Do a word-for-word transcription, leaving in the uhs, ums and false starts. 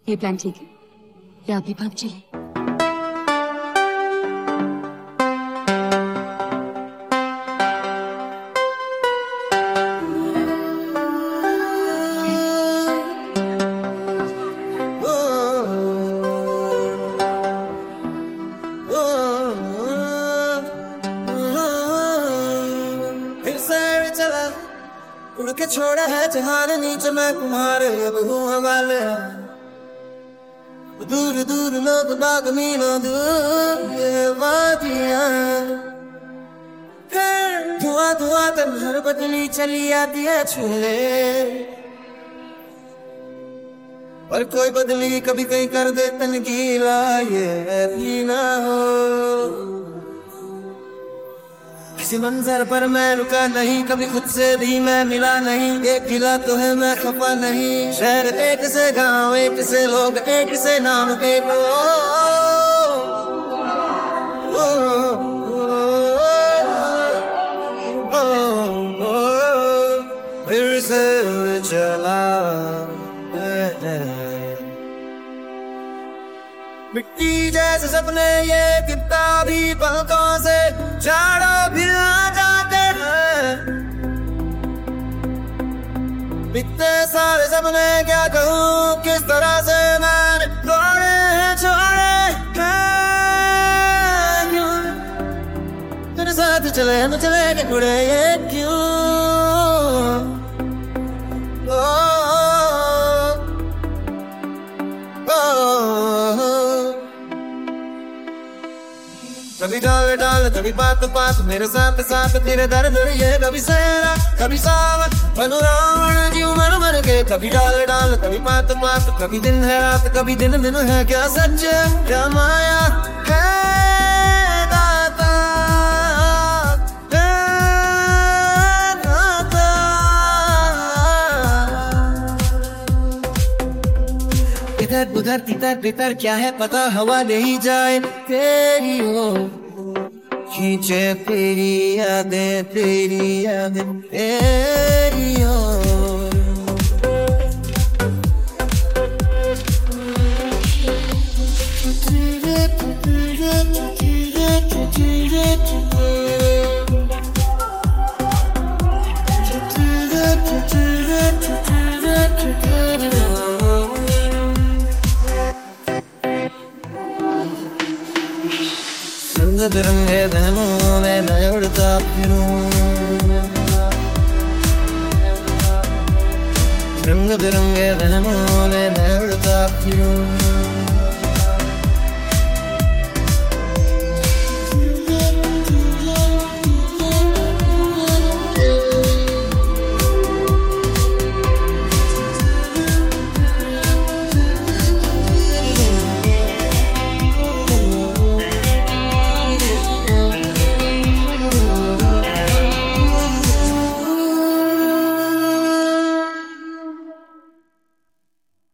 ये प्लान ठीक है या अभी भाग चले? उड़ के छोड़ा है जहान नीचे मैं कुमार अब हूँ हवाले दूर दूर लोग बाग मीलों दूर ये वादियाँ फिर धुआं धुआं तब हर बदली चली आती है छूले पर कोई बदली कभी कहीं कर दे तन गीला ये भी ना हो किसी मंजर पर मैं रुका नहीं कभी खुद से भी मैं मिला नहीं एक गिला तो है मैं खफा नहीं शहर एक से गांव एक से लोग एक से नाम एक फिर से चला मिट्टी जैसे सपने ये किताबी पलकों से झाड़ो भी आ जाते हैं बीते सारे सपने क्या कहूँ किस तरह से मैंने तोड़े हैं छोड़े क्यों तेरे साथ चले न चले के गुड़े ये क्यों कभी डाल डाल कभी बात बात मेरे साथ साथ तेरे दर्द ये कभी सहरा कभी सावन बनू रावण जीव मर मर के कभी डाल डाल कभी बात बात कभी दिन है रात कभी दिन दिन है क्या सच क्या माया है दाता है दाता इधर उधर तितर बितर क्या है पता हवा नहीं जाए तेरी हो खींचे तेरी यादें तेरी यादें तेरी हो रंग बिरंगे बहनों में मैं उड़ता फिरूं रंग बिरंगे बहनों में मैं उड़ता फिरूं